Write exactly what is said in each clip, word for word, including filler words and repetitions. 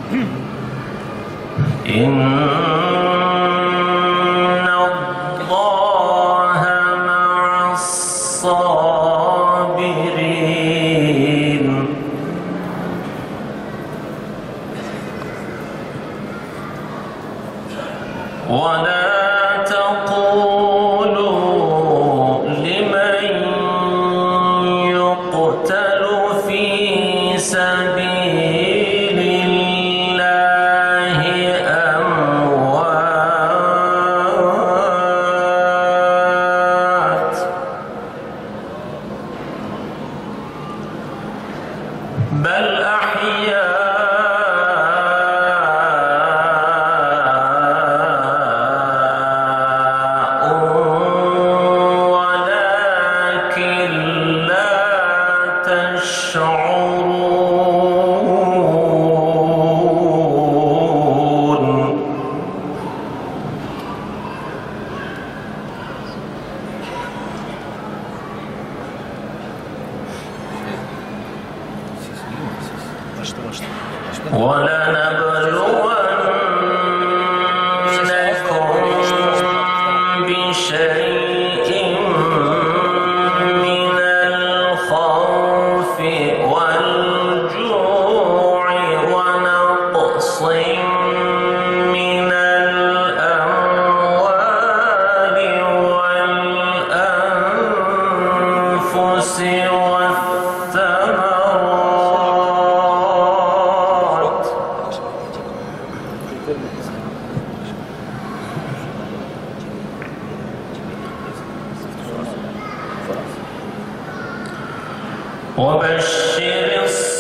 وبشر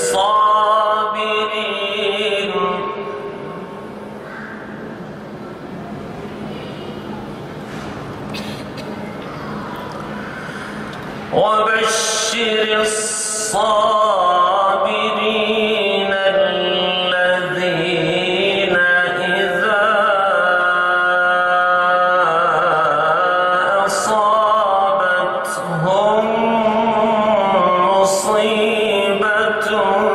الصابرين وبشر الصابرين الذين إذا أصابتهم مصيبة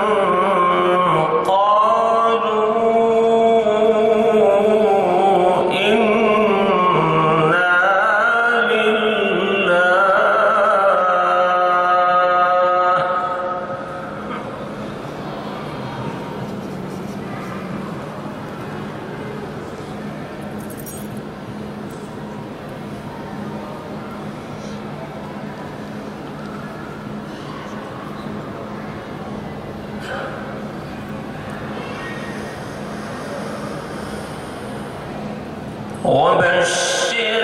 قالوا إنا لله وبشر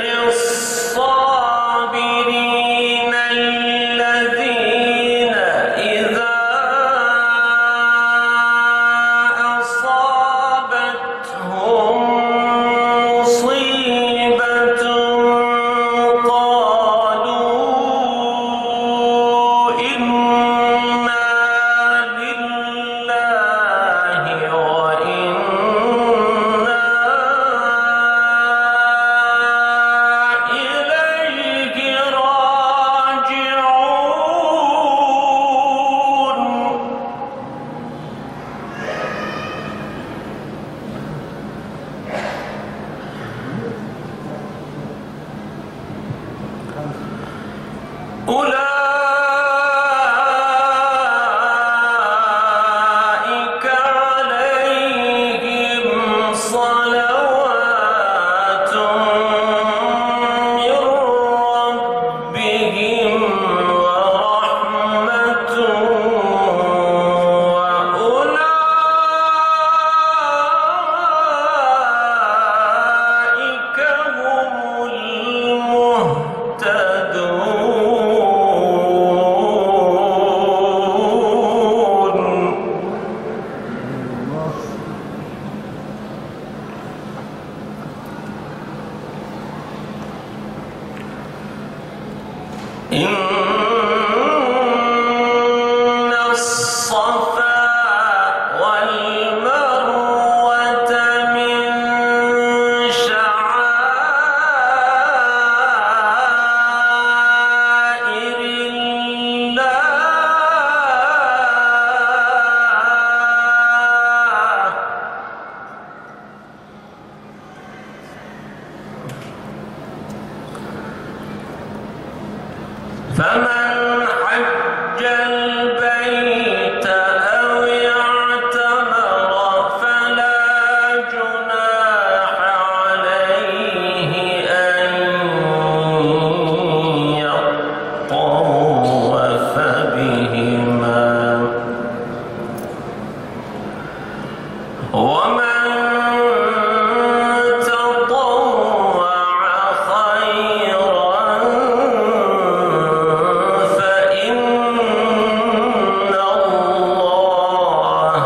الصابرين الذين إذا أصابتهم مصيبة قالوا إنا لله وإنا أولئك عليهم صلوات من ربهم ورحمة وأولئك هم المهتدون. إن الصفا والمروة من شعائر الله فمن حج البيت أو اعتمر فلا جناح عليه أن يطوف بهما ومن تطوع خيرا فإن الله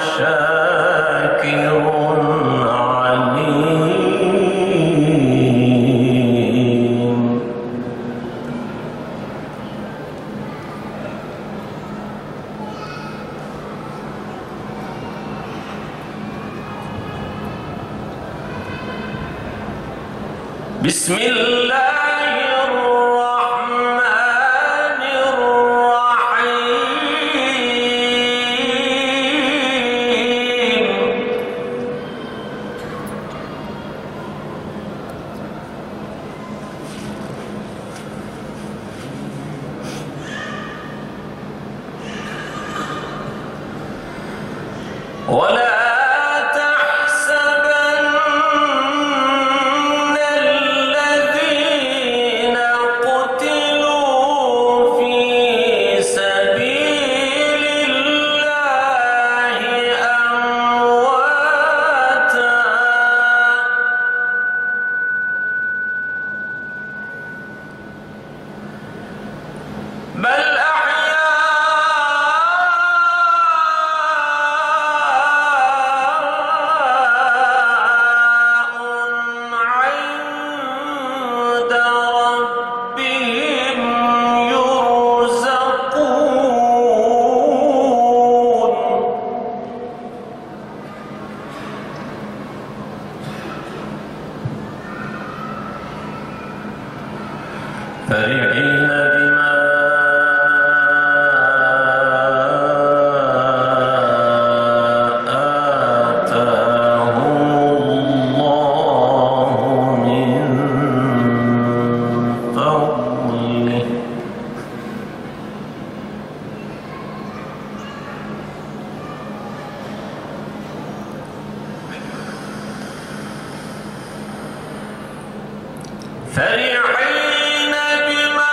شاكر عليم. بسم الله الرحمن الرحيم. ولا بل أحياء عند ربهم يرزقون. فرحين بما فرحين بما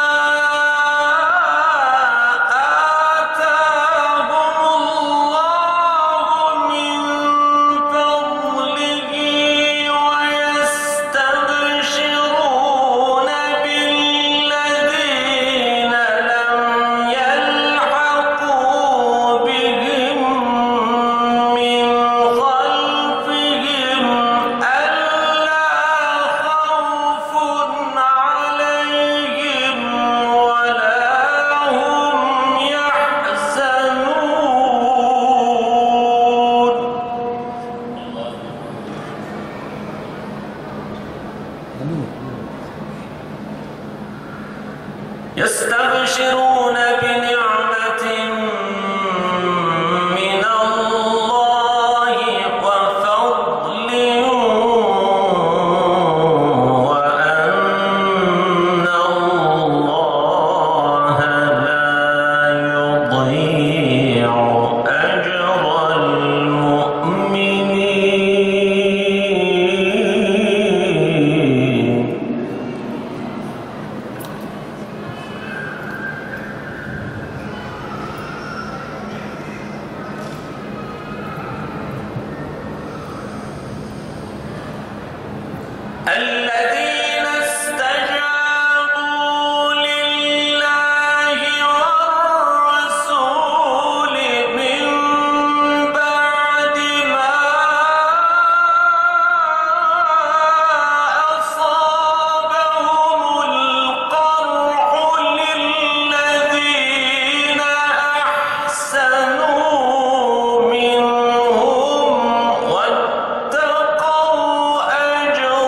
آتاهم الله من فضله ويستبشرون بالذين لم يلحقوا بهم من خلفهم ألا خوف عليهم ولا هم يحزنون. يستبشرون بنعمة من الله وفضل وأن الله لا يضيع أجر المؤمنين. الذين استجابوا لله والرسول من بعد ما أصابهم القرح للذين أحسنوا منهم واتقوا أجر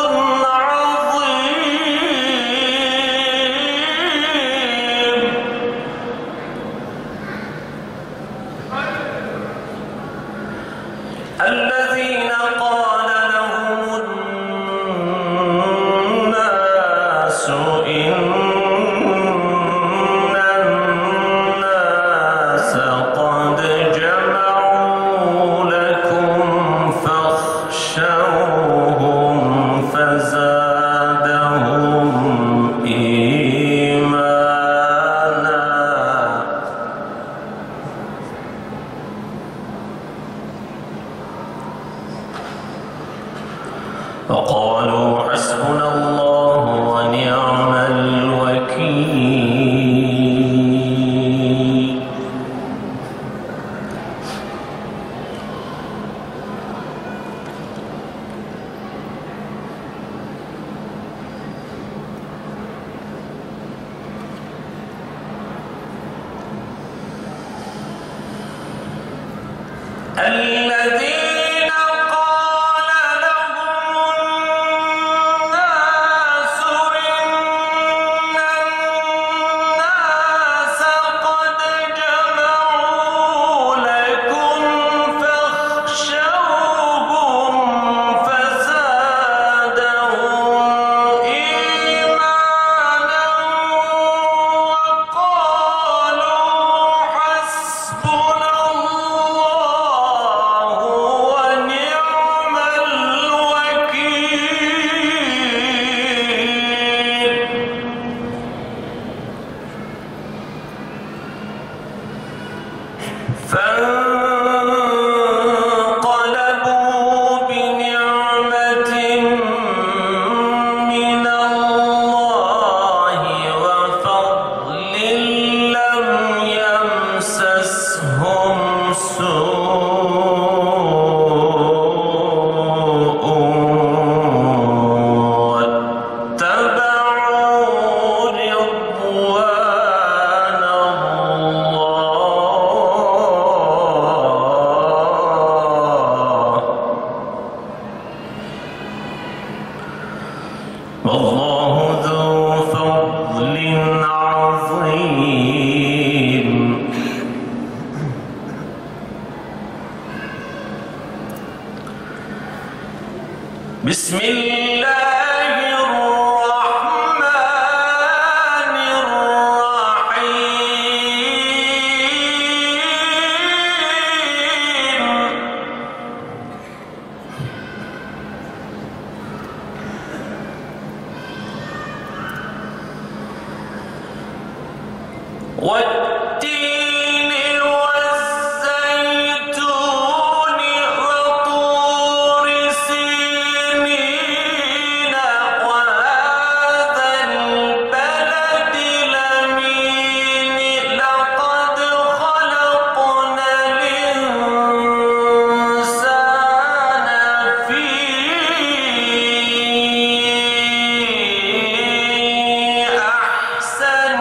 الذين قال لهم الناس إن وقالوا حسبنا الله ونعم الوكيل. الذين قال لهم الناس إن الناس قد جمعوا لكم فاخشوهم فزادهم إيمانا وقالوا حسبنا الله ونعم الوكيل. فانقلبوا بنعمة من الله وفضل لم يمسسهم سوء واتبعوا رضوان الله والله ذو فضل عظيم. بسم الله الرحمن الرحيم. والتين والزيتون وطور سينين وهذا البلد الأمين لقد خلقنا الإنسان في أحسن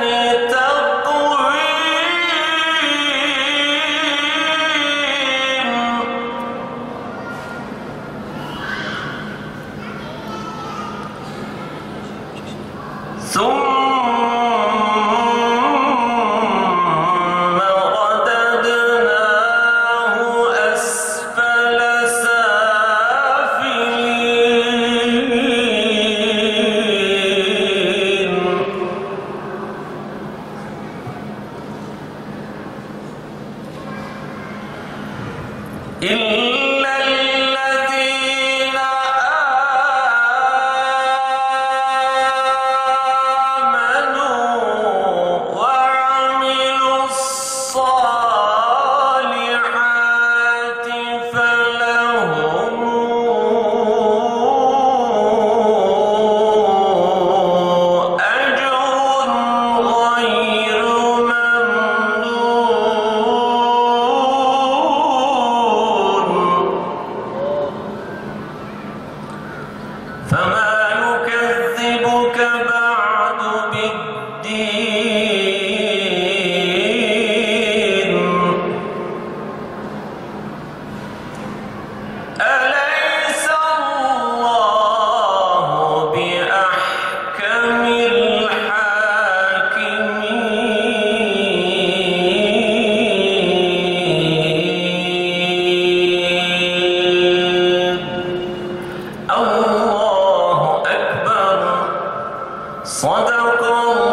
ثم رددناه أسفل سافلين. إلا الذين آمنوا وعملوا الصالحات فلهم أجر غير ممنون. فما يكذبك بعد بالدين. أليس الله بأحكم الحاكمين. الله أكبر. صدق الله.